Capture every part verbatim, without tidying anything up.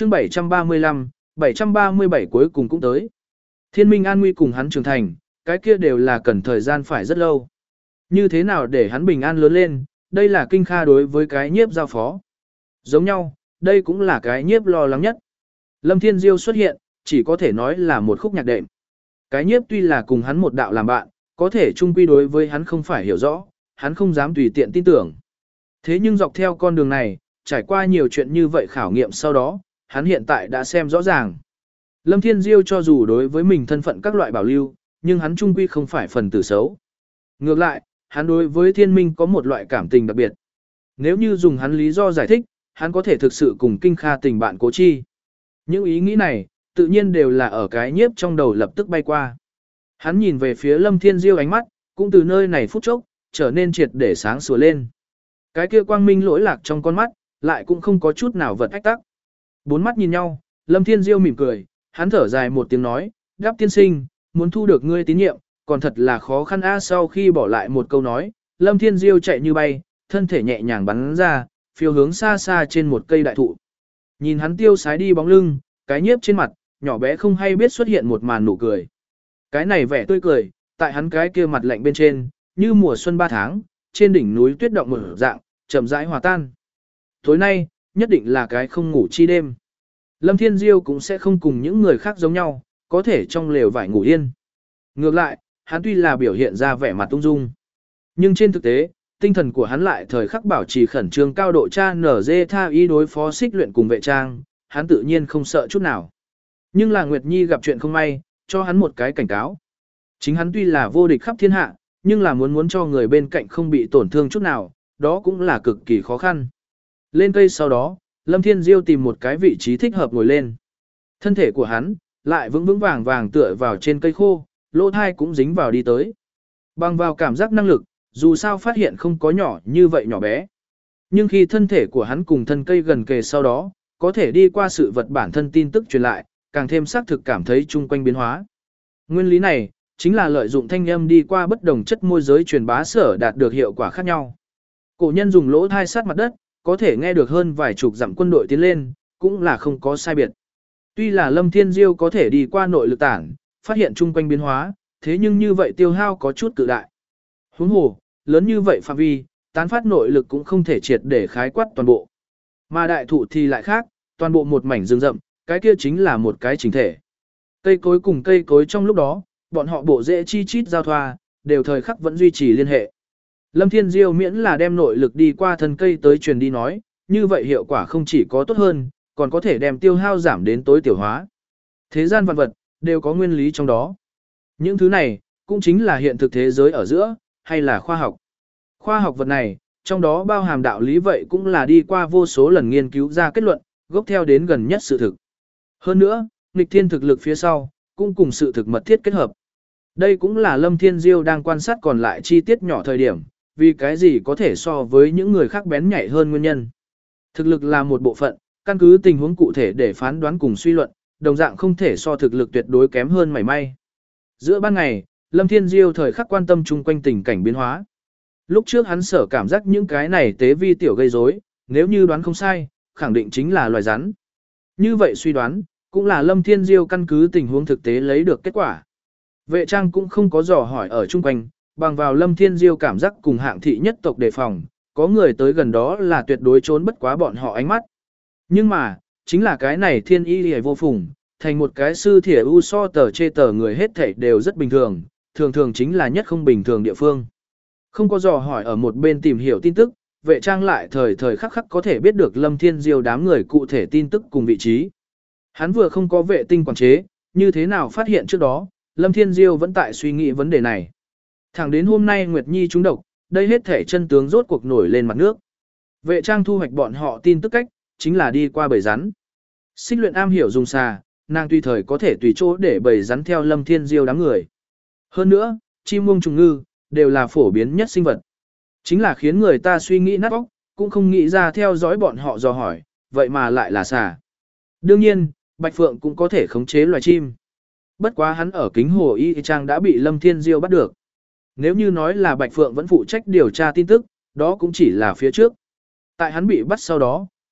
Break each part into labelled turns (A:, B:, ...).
A: chương bảy trăm ba mươi lăm, bảy trăm ba mươi bảy cuối cùng cũng tới. Thiên minh an nguy cùng hắn trưởng thành, cái kia đều là cần thời gian phải rất lâu. Như thế nào để hắn bình an lớn lên, đây là Kinh Kha đối với cái nhiếp giao phó. Giống nhau, đây cũng là cái nhiếp lo lắng nhất. Lâm Thiên Diêu xuất hiện, chỉ có thể nói là một khúc nhạc đệm. Cái nhiếp tuy là cùng hắn một đạo làm bạn, có thể chung quy đối với hắn không phải hiểu rõ, hắn không dám tùy tiện tin tưởng. Thế nhưng dọc theo con đường này, trải qua nhiều chuyện như vậy khảo nghiệm sau đó, hắn hiện tại đã xem rõ ràng. Lâm Thiên Diêu cho dù đối với mình thân phận các loại bảo lưu, nhưng hắn chung quy không phải phần tử xấu. Ngược lại, hắn đối với thiên minh có một loại cảm tình đặc biệt. Nếu như dùng hắn lý do giải thích, hắn có thể thực sự cùng Kinh Kha tình bạn cố chi. Những ý nghĩ này, tự nhiên đều là ở cái nhiếp trong đầu lập tức bay qua. Hắn nhìn về phía Lâm Thiên Diêu ánh mắt, cũng từ nơi này phút chốc, trở nên triệt để sáng sủa lên. Cái kia quang minh lỗi lạc trong con mắt, lại cũng không có chút nào vật ách tắc. Bốn mắt nhìn nhau, Lâm Thiên Diêu mỉm cười, hắn thở dài một tiếng nói, Đáp tiên sinh, muốn thu được ngươi tín nhiệm, còn thật là khó khăn a. Sau khi bỏ lại một câu nói, Lâm Thiên Diêu chạy như bay, thân thể nhẹ nhàng bắn ra, phiêu hướng xa xa trên một cây đại thụ. Nhìn hắn tiêu sái đi bóng lưng, cái nhiếp trên mặt, nhỏ bé không hay biết xuất hiện một màn nụ cười. Cái này vẻ tươi cười, tại hắn cái kia mặt lạnh bên trên, như mùa xuân ba tháng, trên đỉnh núi tuyết động mở dạng, chậm rãi hòa tan. Tối nay, nhất định là cái không ngủ chi đêm. Lâm Thiên Diêu cũng sẽ không cùng những người khác giống nhau, có thể trong lều vải ngủ yên. Ngược lại, hắn tuy là biểu hiện ra vẻ mặt ung dung, nhưng trên thực tế, tinh thần của hắn lại thời khắc bảo trì khẩn trương cao độ cha nở dê tha ý đối phó xích luyện cùng vệ trang, hắn tự nhiên không sợ chút nào. Nhưng là Nguyệt Nhi gặp chuyện không may, cho hắn một cái cảnh cáo. Chính hắn tuy là vô địch khắp thiên hạ, nhưng là muốn muốn cho người bên cạnh không bị tổn thương chút nào, đó cũng là cực kỳ khó khăn. Lên cây sau đó, Lâm Thiên Diêu tìm một cái vị trí thích hợp ngồi lên. Thân thể của hắn, lại vững vững vàng vàng tựa vào trên cây khô, lỗ thai cũng dính vào đi tới. Bằng vào cảm giác năng lực, dù sao phát hiện không có nhỏ như vậy nhỏ bé. Nhưng khi thân thể của hắn cùng thân cây gần kề sau đó, có thể đi qua sự vật bản thân tin tức truyền lại, càng thêm xác thực cảm thấy chung quanh biến hóa. Nguyên lý này, chính là lợi dụng thanh âm đi qua bất đồng chất môi giới truyền bá sở đạt được hiệu quả khác nhau. Cổ nhân dùng lỗ thai sát mặt đất, có thể nghe được hơn vài chục dặm quân đội tiến lên, cũng là không có sai biệt. Tuy là Lâm Thiên Diêu có thể đi qua nội lực tản, phát hiện chung quanh biến hóa, thế nhưng như vậy tiêu hao có chút cự đại. Huống hồ, lớn như vậy phạm vi, tán phát nội lực cũng không thể triệt để khái quát toàn bộ. Mà đại thụ thì lại khác, toàn bộ một mảnh rừng rậm, cái kia chính là một cái chỉnh thể. Cây cối cùng cây cối trong lúc đó, bọn họ bộ rễ chi chít giao thoa, đều thời khắc vẫn duy trì liên hệ. Lâm Thiên Diêu miễn là đem nội lực đi qua thân cây tới truyền đi nói, như vậy hiệu quả không chỉ có tốt hơn, còn có thể đem tiêu hao giảm đến tối tiểu hóa. Thế gian vạn vật, đều có nguyên lý trong đó. Những thứ này, cũng chính là hiện thực thế giới ở giữa, hay là khoa học. Khoa học vật này, trong đó bao hàm đạo lý vậy cũng là đi qua vô số lần nghiên cứu ra kết luận, gốc theo đến gần nhất sự thực. Hơn nữa, nghịch thiên thực lực phía sau, cũng cùng sự thực mật thiết kết hợp. Đây cũng là Lâm Thiên Diêu đang quan sát còn lại chi tiết nhỏ thời điểm, vì cái gì có thể so với những người khác bén nhạy hơn nguyên nhân. Thực lực là một bộ phận, căn cứ tình huống cụ thể để phán đoán cùng suy luận, đồng dạng không thể so thực lực tuyệt đối kém hơn mảy may. Giữa ban ngày, Lâm Thiên Diêu thời khắc quan tâm chung quanh tình cảnh biến hóa. Lúc trước hắn sở cảm giác những cái này tế vi tiểu gây rối, nếu như đoán không sai, khẳng định chính là loài rắn. Như vậy suy đoán, cũng là Lâm Thiên Diêu căn cứ tình huống thực tế lấy được kết quả. Vệ trang cũng không có dò hỏi ở chung quanh, bằng vào Lâm Thiên Diêu cảm giác cùng hạng thị nhất tộc đề phòng, có người tới gần đó là tuyệt đối trốn bất quá bọn họ ánh mắt. Nhưng mà, chính là cái này thiên y hề vô phùng, thành một cái sư thỉa u so tờ chê tờ người hết thảy đều rất bình thường, thường thường chính là nhất không bình thường địa phương. Không có dò hỏi ở một bên tìm hiểu tin tức, vệ trang lại thời thời khắc khắc có thể biết được Lâm Thiên Diêu đám người cụ thể tin tức cùng vị trí. Hắn vừa không có vệ tinh quản chế, như thế nào phát hiện trước đó, Lâm Thiên Diêu vẫn tại suy nghĩ vấn đề này. Thẳng đến hôm nay Nguyệt Nhi trúng độc, đây hết thể chân tướng rốt cuộc nổi lên mặt nước. Vệ trang thu hoạch bọn họ tin tức cách, chính là đi qua bầy rắn. Xích luyện am hiểu dùng xà, nàng tùy thời có thể tùy chỗ để bầy rắn theo Lâm Thiên Diêu đám người. Hơn nữa, chim muông trùng ngư, đều là phổ biến nhất sinh vật. Chính là khiến người ta suy nghĩ nát óc, cũng không nghĩ ra theo dõi bọn họ dò hỏi, vậy mà lại là xà. Đương nhiên, Bạch Phượng cũng có thể khống chế loài chim. Bất quá hắn ở kính hồ y trang đã bị Lâm Thiên Diêu bắt được. Nếu như nói là Bạch Phượng vẫn phụ trách điều tra tin tức, đó cũng chỉ là phía trước. Tại hắn bị bắt sau đó,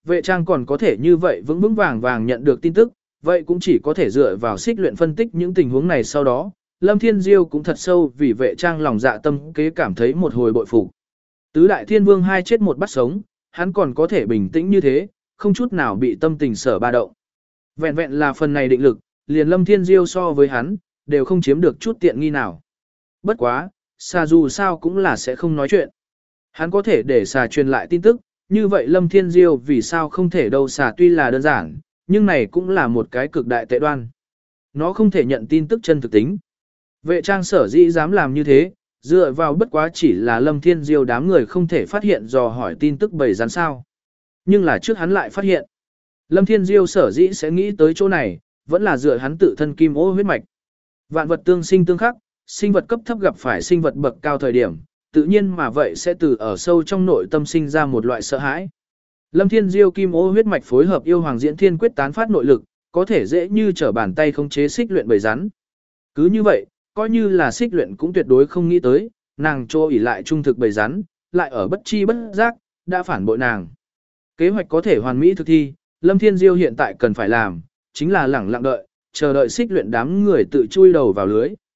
A: Vệ trang còn có thể như vậy vững vững vàng vàng nhận được tin tức, vậy cũng chỉ có thể dựa vào xích luyện phân tích những tình huống này sau đó. Lâm Thiên Diêu cũng thật sâu vì vệ trang lòng dạ tâm kế cảm thấy một hồi bội phục. Tứ đại thiên vương hai chết một bắt sống, hắn còn có thể bình tĩnh như thế, không chút nào bị tâm tình sở ba động. Vẹn vẹn là phần này định lực, liền Lâm Thiên Diêu so với hắn, đều không chiếm được chút tiện nghi nào. Bất quá, xà dù sao cũng là sẽ không nói chuyện. Hắn có thể để xà truyền lại tin tức, như vậy Lâm Thiên Diêu vì sao không thể đâu. Xà tuy là đơn giản, nhưng này cũng là một cái cực đại tệ đoan. Nó không thể nhận tin tức chân thực tính. Vệ trang sở dĩ dám làm như thế, dựa vào bất quá chỉ là Lâm Thiên Diêu đám người không thể phát hiện dò hỏi tin tức bầy rắn sao. Nhưng là trước hắn lại phát hiện. Lâm Thiên Diêu sở dĩ sẽ nghĩ tới chỗ này, vẫn là dựa hắn tự thân kim ô huyết mạch. Vạn vật tương sinh tương khắc, sinh vật cấp thấp gặp phải sinh vật bậc cao thời điểm, tự nhiên mà vậy sẽ từ ở sâu trong nội tâm sinh ra một loại sợ hãi. Lâm Thiên Diêu kim ô huyết mạch phối hợp yêu hoàng diễn thiên quyết tán phát nội lực, có thể dễ như trở bàn tay khống chế xích luyện bầy rắn. Cứ như vậy, coi như là xích luyện cũng tuyệt đối không nghĩ tới, nàng trô ỉ lại trung thực bầy rắn, lại ở bất chi bất giác, đã phản bội nàng. Kế hoạch có thể hoàn mỹ thực thi, Lâm Thiên Diêu hiện tại cần phải làm, chính là lẳng lặng đợi, chờ đợi xích luyện đám người tự chui đầu vào lưới.